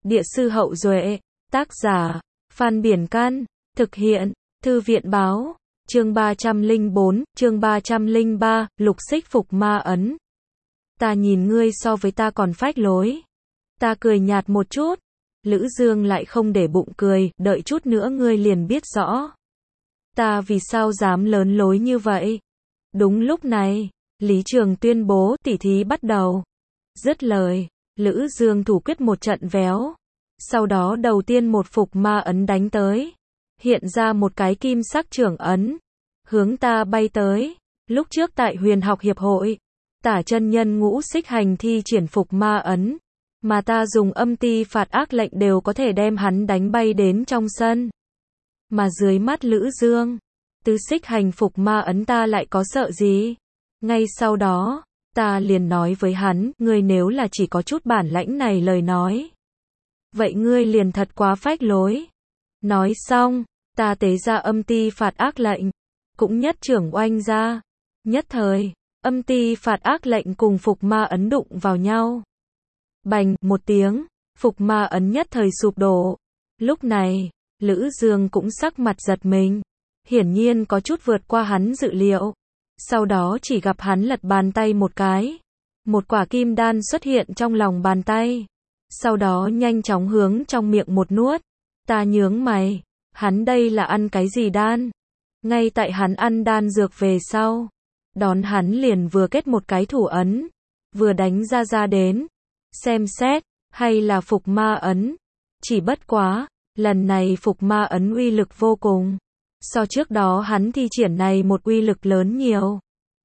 Địa sư Hậu Duệ. Tác giả, Phan Biển Can. Thực hiện, Thư viện Báo. Chương 304, chương 303, Lục Xích Phục Ma Ấn. Ta nhìn ngươi so với ta còn phách lối. Ta cười nhạt một chút. Lữ Dương lại không để bụng cười, đợi chút nữa ngươi liền biết rõ. Ta vì sao dám lớn lối như vậy? Đúng lúc này, Lý Trường tuyên bố tỉ thí bắt đầu. Dứt lời, Lữ Dương thủ quyết một trận véo. Sau đó đầu tiên một phục ma ấn đánh tới. Hiện ra một cái kim sắc trưởng ấn. Hướng ta bay tới. Lúc trước tại Huyền học hiệp hội, Tả chân nhân Ngũ Xích Hành thi triển phục ma ấn. Mà ta dùng âm ti phạt ác lệnh đều có thể đem hắn đánh bay đến trong sân. Mà dưới mắt Lữ Dương, Tứ Xích Hành phục ma ấn ta lại có sợ gì? Ngay sau đó, ta liền nói với hắn, ngươi nếu là chỉ có chút bản lãnh này lời nói. Vậy ngươi liền thật quá phách lối. Nói xong, ta tế ra âm ti phạt ác lệnh, cũng nhất trưởng oanh ra. Nhất thời, âm ti phạt ác lệnh cùng phục ma ấn đụng vào nhau. Bành, một tiếng, phục ma ấn nhất thời sụp đổ. Lúc này, Lữ Dương cũng sắc mặt giật mình. Hiển nhiên có chút vượt qua hắn dự liệu. Sau đó chỉ gặp hắn lật bàn tay một cái. Một quả kim đan xuất hiện trong lòng bàn tay. Sau đó nhanh chóng hướng trong miệng một nuốt. Ta nhướng mày. Hắn đây là ăn cái gì đan? Ngay tại hắn ăn đan dược về sau. Đón hắn liền vừa kết một cái thủ ấn. Vừa đánh ra đến. Xem xét, hay là phục ma ấn. Chỉ bất quá, lần này phục ma ấn uy lực vô cùng. So trước đó hắn thi triển này một uy lực lớn nhiều.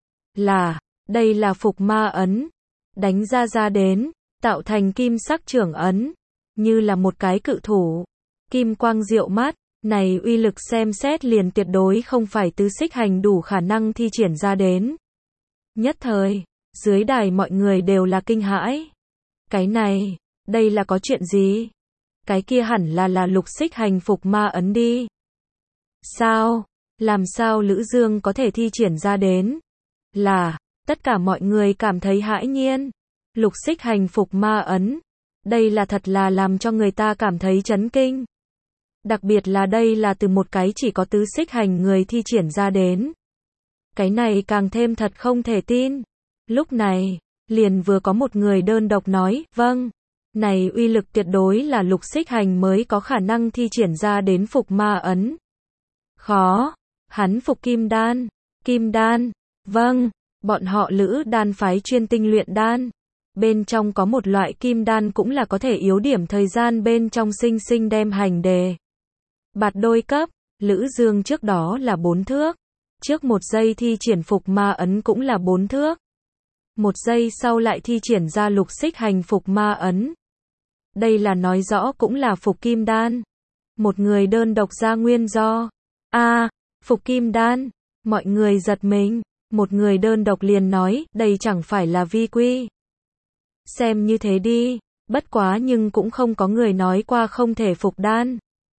Đây là phục ma ấn. Đánh ra đến, tạo thành kim sắc trưởng ấn. Như là một cái cự thủ. Kim quang diệu mát, này uy lực xem xét liền tuyệt đối không phải Tứ Xích Hành đủ khả năng thi triển ra đến. Nhất thời, dưới đài mọi người đều là kinh hãi. Cái này, đây là có chuyện gì? Cái kia hẳn là Lục Xích Hành phục ma ấn đi. Sao? Làm sao Lữ Dương có thể thi triển ra đến? Tất cả mọi người cảm thấy hãi nhiên. Lục Xích Hành phục ma ấn. Đây là thật là làm cho người ta cảm thấy chấn kinh. Đặc biệt là đây là từ một cái chỉ có Tứ Xích Hành người thi triển ra đến. Cái này càng thêm thật không thể tin. Lúc này, liền vừa có một người đơn độc nói, vâng, này uy lực tuyệt đối là Lục Xích Hành mới có khả năng thi triển ra đến phục ma ấn. Khó, hắn phục kim đan, vâng, bọn họ Lữ đan phái chuyên tinh luyện đan. Bên trong có một loại kim đan cũng là có thể yếu điểm thời gian bên trong sinh đem hành đề. Bạt đôi cấp, Lữ Dương trước đó là 4 thước. Trước 1 giây thi triển phục ma ấn cũng là 4 thước. 1 giây sau lại thi triển ra Lục Xích Hành phục ma ấn. Đây là nói rõ cũng là phục kim đan. Một người đơn độc ra nguyên do. Phục kim đan. Mọi người giật mình. Một người đơn độc liền nói, đây chẳng phải là vi quy. Xem như thế đi. Bất quá nhưng cũng không có người nói qua không thể phục đan.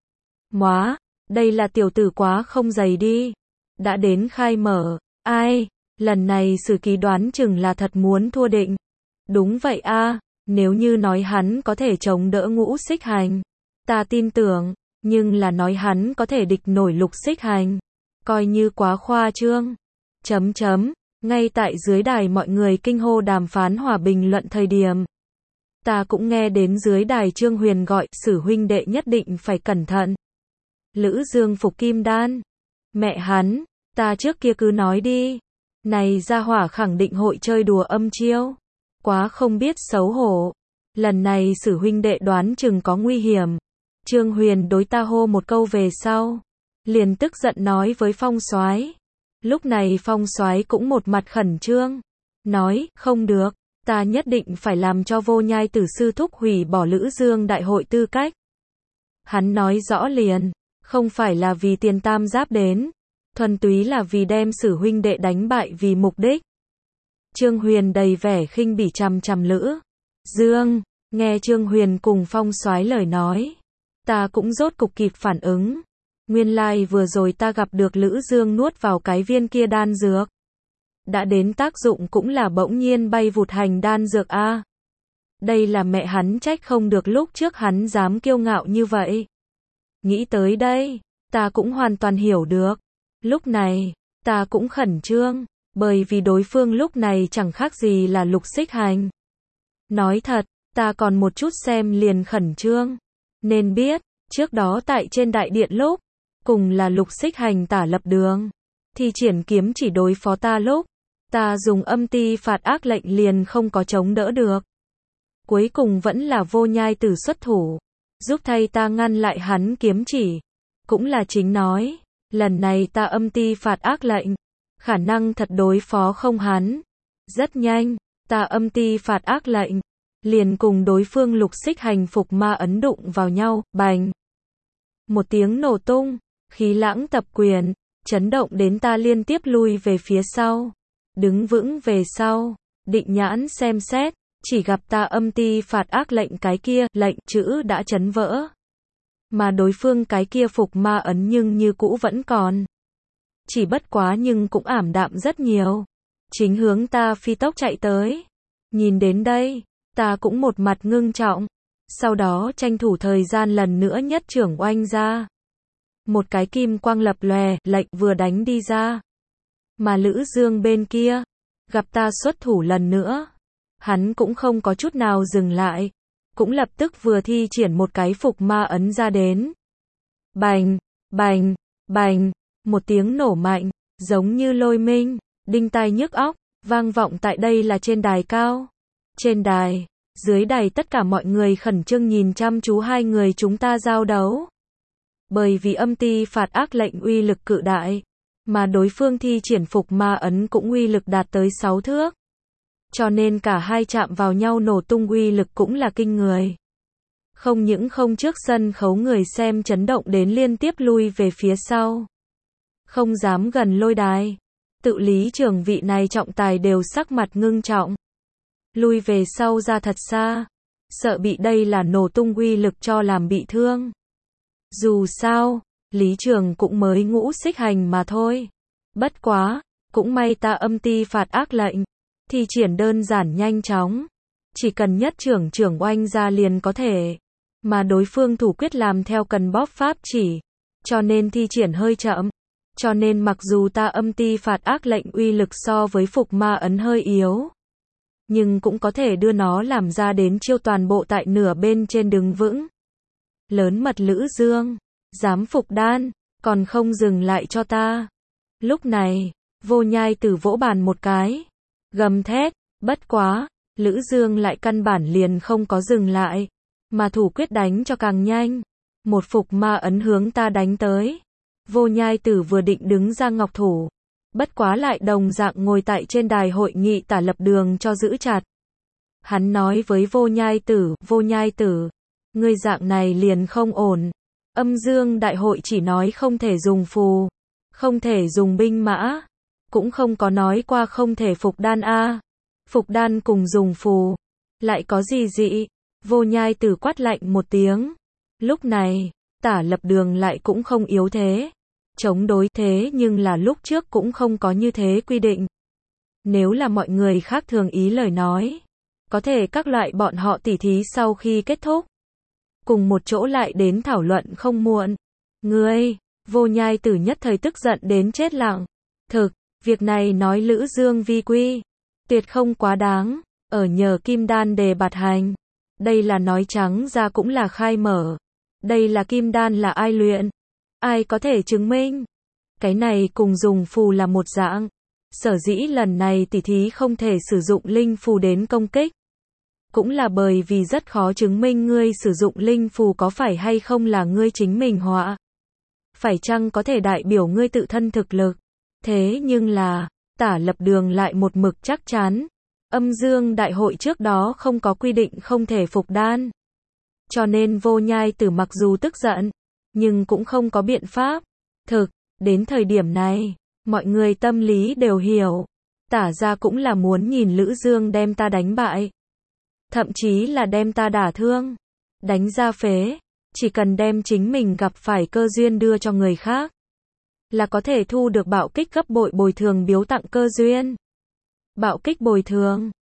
Đây là tiểu tử quá không dày đi. Đã đến khai mở. Lần này sử ký đoán chừng là thật muốn thua định. Đúng vậy nếu như nói hắn có thể chống đỡ Ngũ Xích Hành, ta tin tưởng, nhưng là nói hắn có thể địch nổi Lục Xích Hành, coi như quá khoa trương. Ngay tại dưới đài mọi người kinh hô đàm phán hòa bình luận thời điểm. Ta cũng nghe đến dưới đài Trương Huyền gọi, Sử huynh đệ nhất định phải cẩn thận. Lữ Dương phục kim đan. Mẹ hắn, ta trước kia cứ nói đi. Này gia hỏa khẳng định hội chơi đùa âm chiêu. Quá không biết xấu hổ. Lần này Sử huynh đệ đoán chừng có nguy hiểm. Trương Huyền đối ta hô một câu về sau. Liền tức giận nói với Phong Soái. Lúc này Phong Soái cũng một mặt khẩn trương. Nói, không được. Ta nhất định phải làm cho Vô Nhai Tử sư thúc hủy bỏ Lữ Dương đại hội tư cách. Hắn nói rõ liền. Không phải là vì tiền tam giáp đến. Thuần túy là vì đem Sử huynh đệ đánh bại vì mục đích. Trương Huyền đầy vẻ khinh bỉ chằm Lữ Dương. Nghe Trương Huyền cùng Phong Soái lời nói. Ta cũng rốt cục kịp phản ứng. Nguyên lai vừa rồi ta gặp được Lữ Dương nuốt vào cái viên kia đan dược. Đã đến tác dụng cũng là bỗng nhiên bay vụt hành đan dược Đây là mẹ hắn trách không được lúc trước hắn dám kiêu ngạo như vậy. Nghĩ tới đây, ta cũng hoàn toàn hiểu được. Lúc này, ta cũng khẩn trương, bởi vì đối phương lúc này chẳng khác gì là Lục Xích Hành. Nói thật, ta còn một chút xem liền khẩn trương. Nên biết, trước đó tại trên đại điện lúc, cùng là Lục Xích Hành Tả Lập Đường, thì triển kiếm chỉ đối phó ta lúc, ta dùng âm ti phạt ác lệnh liền không có chống đỡ được. Cuối cùng vẫn là Vô Nhai Tử xuất thủ, giúp thay ta ngăn lại hắn kiếm chỉ. Cũng là chính nói, lần này ta âm ti phạt ác lệnh, khả năng thật đối phó không hắn. Rất nhanh, ta âm ti phạt ác lệnh, liền cùng đối phương Lục Xích Hành phục ma ấn đụng vào nhau, bành. Một tiếng nổ tung, khí lãng tập quyền, chấn động đến ta liên tiếp lui về phía sau. Đứng vững về sau, định nhãn xem xét, chỉ gặp ta âm ti phạt ác lệnh cái kia, lệnh chữ đã chấn vỡ. Mà đối phương cái kia phục ma ấn nhưng như cũ vẫn còn. Chỉ bất quá nhưng cũng ảm đạm rất nhiều. Chính hướng ta phi tốc chạy tới. Nhìn đến đây, ta cũng một mặt ngưng trọng. Sau đó tranh thủ thời gian lần nữa nhất trưởng oanh ra. Một cái kim quang lập lòe, lệnh vừa đánh đi ra. Mà Lữ Dương bên kia, gặp ta xuất thủ lần nữa. Hắn cũng không có chút nào dừng lại. Cũng lập tức vừa thi triển một cái phục ma ấn ra đến. Bành, bành, bành, một tiếng nổ mạnh, giống như lôi minh, đinh tai nhức óc, vang vọng tại đây là trên đài cao. Trên đài, dưới đài tất cả mọi người khẩn trương nhìn chăm chú hai người chúng ta giao đấu. Bởi vì âm ti phạt ác lệnh uy lực cự đại, mà đối phương thi triển phục ma ấn cũng uy lực đạt tới 6 thước. Cho nên cả hai chạm vào nhau nổ tung uy lực cũng là kinh người. Không những không trước sân khấu người xem chấn động đến liên tiếp lui về phía sau. Không dám gần lôi đài. Tự lý trưởng vị này trọng tài đều sắc mặt ngưng trọng. Lui về sau ra thật xa. Sợ bị đây là nổ tung uy lực cho làm bị thương. Dù sao, lý trường cũng mới Ngũ Xích Hành mà thôi. Bất quá, cũng may ta âm ti phạt ác lệnh. Thi triển đơn giản nhanh chóng. Chỉ cần nhất trưởng oanh ra liền có thể. Mà đối phương thủ quyết làm theo cần bóp pháp chỉ. Cho nên thi triển hơi chậm. Cho nên mặc dù ta âm ti phạt ác lệnh uy lực so với phục ma ấn hơi yếu. Nhưng cũng có thể đưa nó làm ra đến chiêu toàn bộ tại nửa bên trên đứng vững. Lớn mật Lữ Dương. Dám phục đan. Còn không dừng lại cho ta. Lúc này, Vô Nhai Tử vỗ bàn một cái. Gầm thét, bất quá, Lữ Dương lại căn bản liền không có dừng lại, mà thủ quyết đánh cho càng nhanh. Một phục ma ấn hướng ta đánh tới. Vô Nhai Tử vừa định đứng ra ngọc thủ, bất quá lại đồng dạng ngồi tại trên đài hội nghị Tả Lập Đường cho giữ chặt. Hắn nói với Vô Nhai Tử, ngươi dạng này liền không ổn. Âm Dương đại hội chỉ nói không thể dùng phù, không thể dùng binh mã. Cũng không có nói qua không thể phục đan a. Phục đan cùng dùng phù, lại có gì dị? Vô Nhai Tử quát lạnh một tiếng. Lúc này, Tả Lập Đường lại cũng không yếu thế. Chống đối thế nhưng là lúc trước cũng không có như thế quy định. Nếu là mọi người khác thường ý lời nói, có thể các loại bọn họ tỉ thí sau khi kết thúc. Cùng một chỗ lại đến thảo luận không muộn. Ngươi, Vô Nhai Tử nhất thời tức giận đến chết lặng. Thực, việc này nói Lữ Dương vi quy, tuyệt không quá đáng, ở nhờ kim đan đề bạt hành. Đây là nói trắng ra cũng là khai mở. Đây là kim đan là ai luyện? Ai có thể chứng minh? Cái này cùng dùng phù là một dạng. Sở dĩ lần này tỉ thí không thể sử dụng linh phù đến công kích. Cũng là bởi vì rất khó chứng minh ngươi sử dụng linh phù có phải hay không là ngươi chính mình họa. Phải chăng có thể đại biểu ngươi tự thân thực lực. Thế nhưng là, Tả Lập Đường lại một mực chắc chắn. Âm Dương đại hội trước đó không có quy định không thể phục đan. Cho nên Vô Nhai Tử mặc dù tức giận, nhưng cũng không có biện pháp. Thực, đến thời điểm này, mọi người tâm lý đều hiểu. Tả ra cũng là muốn nhìn Lữ Dương đem ta đánh bại. Thậm chí là đem ta đả thương. Đánh ra phế. Chỉ cần đem chính mình gặp phải cơ duyên đưa cho người khác. Là có thể thu được bạo kích gấp bội bồi thường biếu tặng cơ duyên. Bạo kích bồi thường.